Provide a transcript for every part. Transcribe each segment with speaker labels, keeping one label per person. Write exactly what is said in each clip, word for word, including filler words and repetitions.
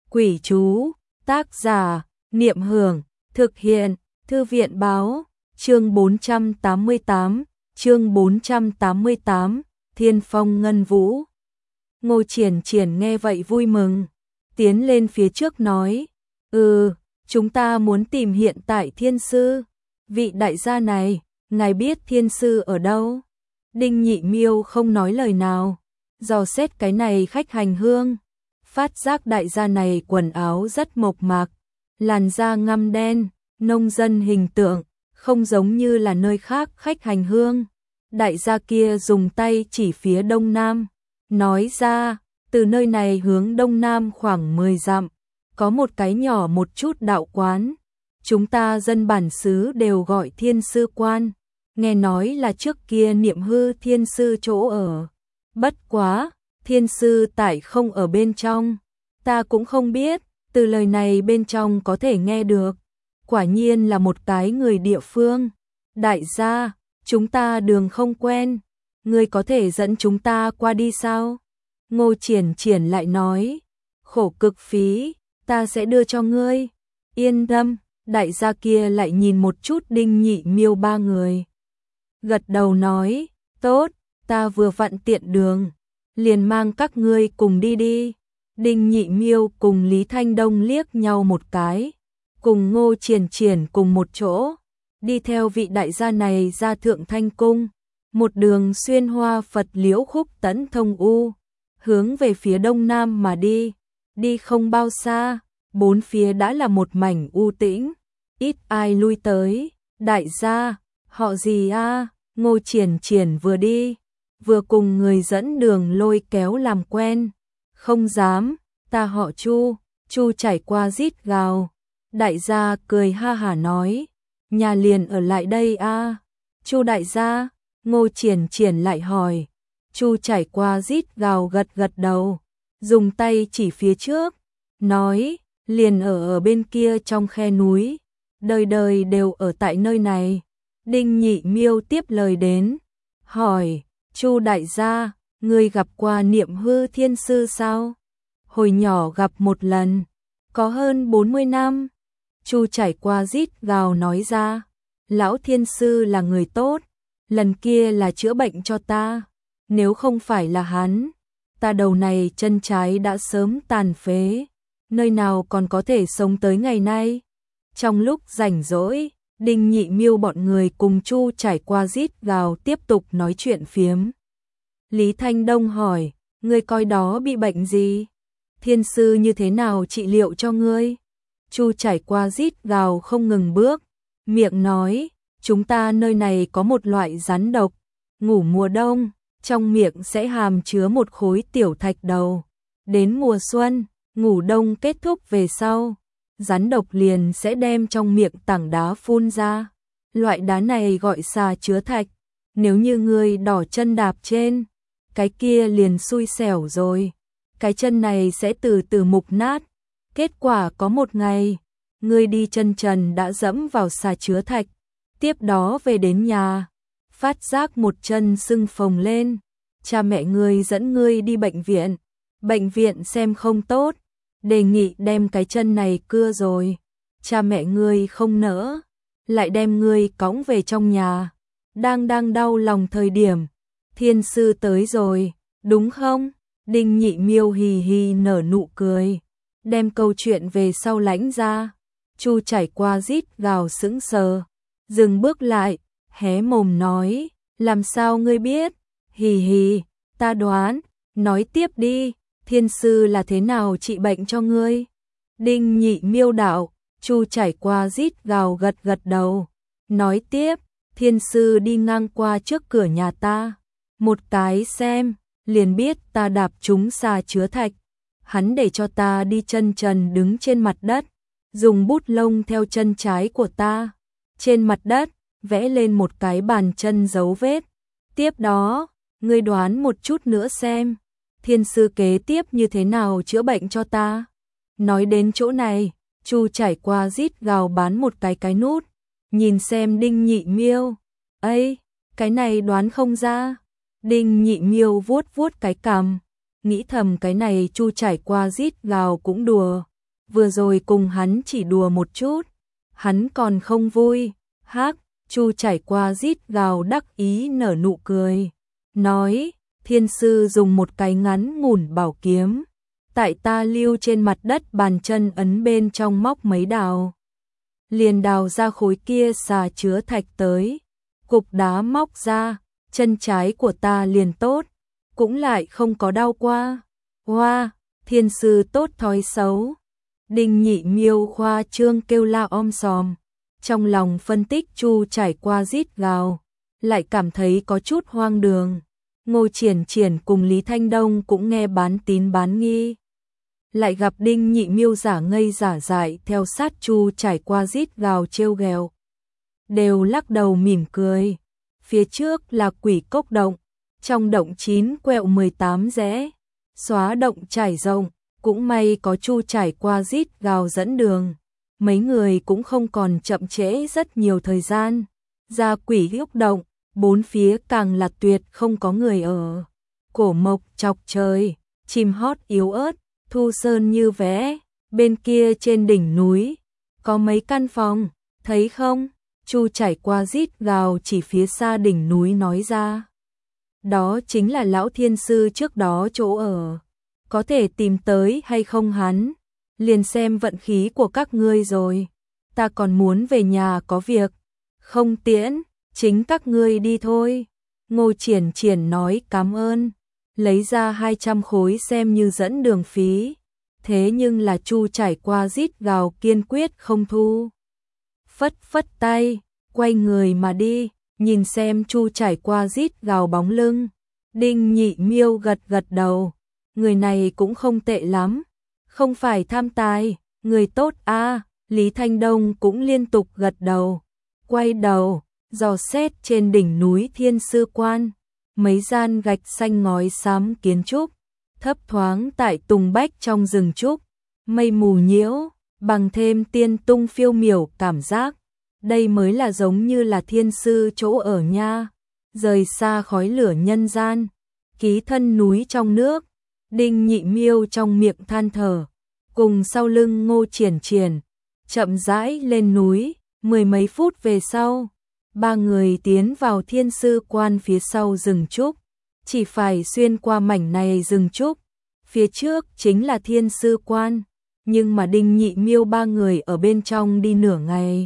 Speaker 1: Quỷ chú, tác giả, Niệm Hưởng, thực hiện, Thư viện báo, chương bốn trăm tám mươi tám, chương bốn trăm tám mươi tám, Thiên Phong Ngân Vũ. Ngô Triển Triển nghe vậy vui mừng, tiến lên phía trước nói, ừ, chúng ta muốn tìm hiện tại thiên sư. Vị đại gia này, ngài biết thiên sư ở đâu? Đinh Nhị Miêu không nói lời nào, dò xét cái này khách hành hương. Phát giác đại gia này quần áo rất mộc mạc, làn da ngăm đen, nông dân hình tượng, không giống như là nơi khác khách hành hương. Đại gia kia dùng tay chỉ phía đông nam, nói ra, từ nơi này hướng đông nam khoảng mười dặm, có một cái nhỏ một chút đạo quán. Chúng ta dân bản xứ đều gọi thiên sư quan, nghe nói là trước kia Niệm Hư thiên sư chỗ ở. Bất quá, thiên sư tại không ở bên trong, ta cũng không biết, từ lời này bên trong có thể nghe được. Quả nhiên là một cái người địa phương. Đại gia, chúng ta đường không quen, ngươi có thể dẫn chúng ta qua đi sao? Ngô Triển Triển lại nói, khổ cực phí, ta sẽ đưa cho ngươi. Yên tâm, đại gia kia lại nhìn một chút Đinh Nhị Miêu ba người. Gật đầu nói, tốt, ta vừa vặn tiện đường, liền mang các ngươi cùng đi đi. Đinh Nhị Miêu cùng Lý Thanh Đông liếc nhau một cái, cùng Ngô Triển Triển cùng một chỗ, đi theo vị đại gia này ra Thượng Thanh Cung, một đường xuyên hoa Phật liễu khúc tẫn thông u, hướng về phía đông nam mà đi. Đi không bao xa, bốn phía đã là một mảnh u tĩnh, ít ai lui tới. Đại gia, họ gì a? Ngô Triển Triển vừa đi, vừa cùng người dẫn đường lôi kéo làm quen. Không dám, ta họ Chu. Chu chảy qua rít gào. Đại gia cười ha hả nói, nhà liền ở lại đây a. Chu đại gia, Ngô Triển Triển lại hỏi. Chu chảy qua rít gào gật gật đầu, dùng tay chỉ phía trước, nói, liền ở ở bên kia trong khe núi, đời đời đều ở tại nơi này. Đinh Nhị Miêu tiếp lời đến, hỏi, Chu đại gia, ngươi gặp qua Niệm Hư thiên sư sao? Hồi nhỏ gặp một lần, có hơn bốn mươi năm. Chu chảy qua rít gào nói ra, lão thiên sư là người tốt, lần kia là chữa bệnh cho ta, nếu không phải là hắn, ta đầu này chân trái đã sớm tàn phế, nơi nào còn có thể sống tới ngày nay. Trong lúc rảnh rỗi, Đinh Nhị Miêu bọn người cùng Chu chảy qua rít gào tiếp tục nói chuyện phiếm. Lý Thanh Đông hỏi, ngươi coi đó bị bệnh gì? Thiên sư như thế nào trị liệu cho ngươi? Chu chảy qua rít gào không ngừng bước, miệng nói, chúng ta nơi này có một loại rắn độc, ngủ mùa đông, trong miệng sẽ hàm chứa một khối tiểu thạch đầu. Đến mùa xuân, ngủ đông kết thúc về sau, rắn độc liền sẽ đem trong miệng tảng đá phun ra. Loại đá này gọi xà chứa thạch, nếu như ngươi đỏ chân đạp trên, cái kia liền xui xẻo rồi. Cái chân này sẽ từ từ mục nát. Kết quả có một ngày, ngươi đi chân trần đã dẫm vào xà chứa thạch, tiếp đó về đến nhà, phát giác một chân sưng phồng lên. Cha mẹ ngươi dẫn ngươi đi bệnh viện, bệnh viện xem không tốt, đề nghị đem cái chân này cưa rồi. Cha mẹ ngươi không nỡ, lại đem ngươi cõng về trong nhà. Đang đang đau lòng thời điểm, thiên sư tới rồi, đúng không? Đinh Nhị Miêu hì hì nở nụ cười, đem câu chuyện về sau lãnh ra. Chu chảy qua rít gào sững sờ, dừng bước lại, hé mồm nói, làm sao ngươi biết? Hì hì, ta đoán, nói tiếp đi, thiên sư là thế nào trị bệnh cho ngươi? Đinh Nhị Miêu đạo. Chu chảy qua rít gào gật gật đầu, nói tiếp, thiên sư đi ngang qua trước cửa nhà ta, một cái xem, liền biết ta đạp trúng xà chứa thạch. Hắn để cho ta đi chân trần đứng trên mặt đất, dùng bút lông theo chân trái của ta, trên mặt đất, vẽ lên một cái bàn chân dấu vết. Tiếp đó, ngươi đoán một chút nữa xem, thiên sư kế tiếp như thế nào chữa bệnh cho ta. Nói đến chỗ này, Chu chảy qua rít gào bán một cái cái nút, nhìn xem Đinh Nhị Miêu, ấy, cái này đoán không ra. Đinh Nhị Miêu vuốt vuốt cái cằm, nghĩ thầm cái này Chu chảy qua rít gào cũng đùa, vừa rồi cùng hắn chỉ đùa một chút, hắn còn không vui. Hắc, Chu trải qua rít gào đắc ý nở nụ cười, nói, thiên sư dùng một cái ngắn ngủn bảo kiếm, tại ta lưu trên mặt đất bàn chân ấn bên trong móc mấy đào. Liền đào ra khối kia xà chứa thạch tới, cục đá móc ra, chân trái của ta liền tốt, cũng lại không có đau qua. Hoa, thiên sư tốt thói xấu. Đinh Nhị Miêu khoa trương kêu la om sòm, trong lòng phân tích Chu trải qua rít gào, lại cảm thấy có chút hoang đường. Ngô Triển Triển cùng Lý Thanh Đông cũng nghe bán tín bán nghi, lại gặp Đinh Nhị Miêu giả ngây giả dại theo sát Chu trải qua rít gào trêu ghẹo, đều lắc đầu mỉm cười. Phía trước là Quỷ Cốc động, trong động chín quẹo mười tám rẽ, xóa động trải rộng, cũng may có Chu trải qua rít gào dẫn đường, mấy người cũng không còn chậm trễ rất nhiều thời gian. Ra Quỷ Cốc động, bốn phía càng là tuyệt không có người ở. Cổ mộc chọc trời, chim hót yếu ớt, thu sơn như vẽ, bên kia trên đỉnh núi có mấy căn phòng, thấy không? Chu trải qua rít gào chỉ phía xa đỉnh núi nói ra. Đó chính là lão thiên sư trước đó chỗ ở, có thể tìm tới hay không hắn, liền xem vận khí của các ngươi rồi. Ta còn muốn về nhà có việc, không tiễn, chính các ngươi đi thôi. Ngô Triển Triển nói cảm ơn, lấy ra hai trăm khối xem như dẫn đường phí. Thế nhưng là Chu trải qua rít gào kiên quyết không thu. Phất phất tay, quay người mà đi, nhìn xem Chu trải qua rít gào bóng lưng. Đinh Nhị Miêu gật gật đầu, người này cũng không tệ lắm, không phải tham tài, người tốt a. À. Lý Thanh Đông cũng liên tục gật đầu, quay đầu, dò xét trên đỉnh núi Thiên Sư Quan, mấy gian gạch xanh ngói xám kiến trúc, thấp thoáng tại tùng bách trong rừng trúc, mây mù nhiễu, bằng thêm tiên tung phiêu miểu cảm giác. Đây mới là giống như là thiên sư chỗ ở nha, rời xa khói lửa nhân gian, ký thân núi trong nước. Đinh Nhị Miêu trong miệng than thở, cùng sau lưng Ngô Triển Triển, chậm rãi lên núi. Mười mấy phút về sau, ba người tiến vào Thiên Sư Quan phía sau rừng trúc, chỉ phải xuyên qua mảnh này rừng trúc, phía trước chính là Thiên Sư Quan, nhưng mà Đinh Nhị Miêu ba người ở bên trong đi nửa ngày,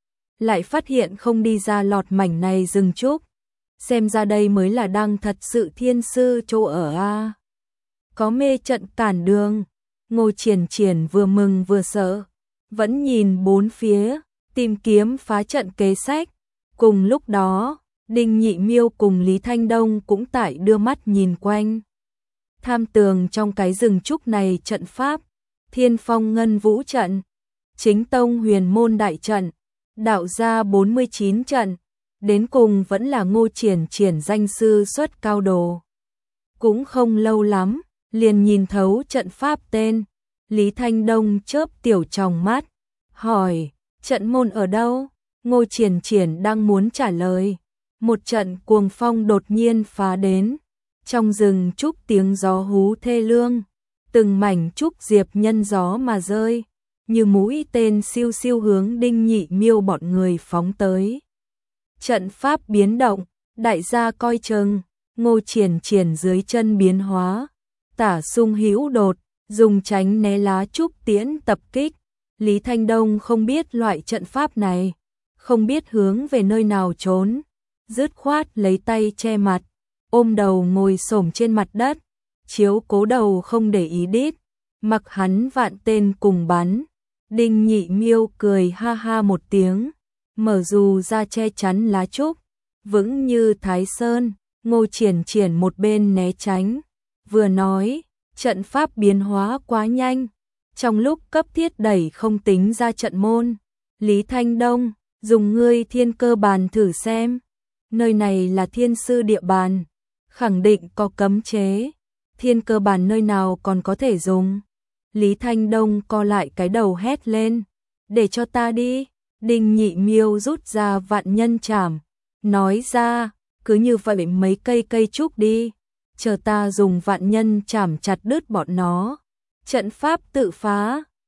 Speaker 1: lại phát hiện không đi ra lọt mảnh này rừng trúc, xem ra đây mới là đang thật sự thiên sư chỗ ở a. Có mê trận cản đường, Ngô Triển Triển vừa mừng vừa sợ, vẫn nhìn bốn phía, tìm kiếm phá trận kế sách. Cùng lúc đó, Đinh Nhị Miêu cùng Lý Thanh Đông cũng tại đưa mắt nhìn quanh. Tham tường trong cái rừng trúc này trận pháp, Thiên Phong Ngân Vũ trận, Chính Tông Huyền Môn đại trận, đạo gia bốn mươi chín trận, đến cùng vẫn là Ngô Triển Triển danh sư xuất cao đồ. Cũng không lâu lắm, liền nhìn thấu trận pháp tên. Lý Thanh Đông chớp tiểu tròng mắt, hỏi, trận môn ở đâu? Ngô Triển Triển đang muốn trả lời, một trận cuồng phong đột nhiên phá đến, trong rừng trúc tiếng gió hú thê lương, từng mảnh trúc diệp nhân gió mà rơi, như mũi tên siêu siêu hướng Đinh Nhị Miêu bọn người phóng tới. Trận pháp biến động, đại gia coi chừng. Ngô Triển Triển dưới chân biến hóa, tả xung hữu đột, dùng tránh né lá trúc tiễn tập kích. Lý Thanh Đông không biết loại trận pháp này, không biết hướng về nơi nào trốn, dứt khoát lấy tay che mặt, ôm đầu ngồi xổm trên mặt đất, chiếu cố đầu không để ý đít, mặc hắn vạn tên cùng bắn. Đinh Nhị Miêu cười ha ha một tiếng, mở dù ra che chắn lá trúc, vững như Thái Sơn. Ngô Triển Triển một bên né tránh, vừa nói, trận pháp biến hóa quá nhanh, trong lúc cấp thiết đẩy không tính ra trận môn. Lý Thanh Đông, dùng ngươi thiên cơ bàn thử xem, nơi này là thiên sư địa bàn, khẳng định có cấm chế, thiên cơ bàn nơi nào còn có thể dùng. Lý Thanh Đông co lại cái đầu hét lên, để cho ta đi. Đinh Nhị Miêu rút ra vạn nhân trảm, nói ra, cứ như vậy mấy cây cây trúc đi, chờ ta dùng vạn nhân chảm chặt đứt bọn nó. Trận pháp tự phá,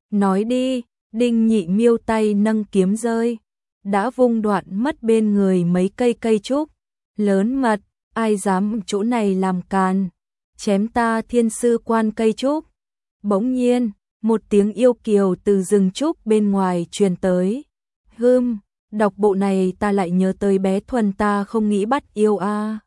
Speaker 1: Nói đi, Đinh Nhị Miêu tay nâng kiếm rơi, đã vung đoạn mất bên người mấy cây cây trúc, lớn mật, ai dám chỗ này làm càn, chém ta thiên sư quan cây trúc. Bỗng nhiên, một tiếng yêu kiều từ rừng trúc bên ngoài truyền tới. Hừm, đọc bộ này ta lại nhớ tới bé Thuần ta không nghĩ bắt yêu a. À.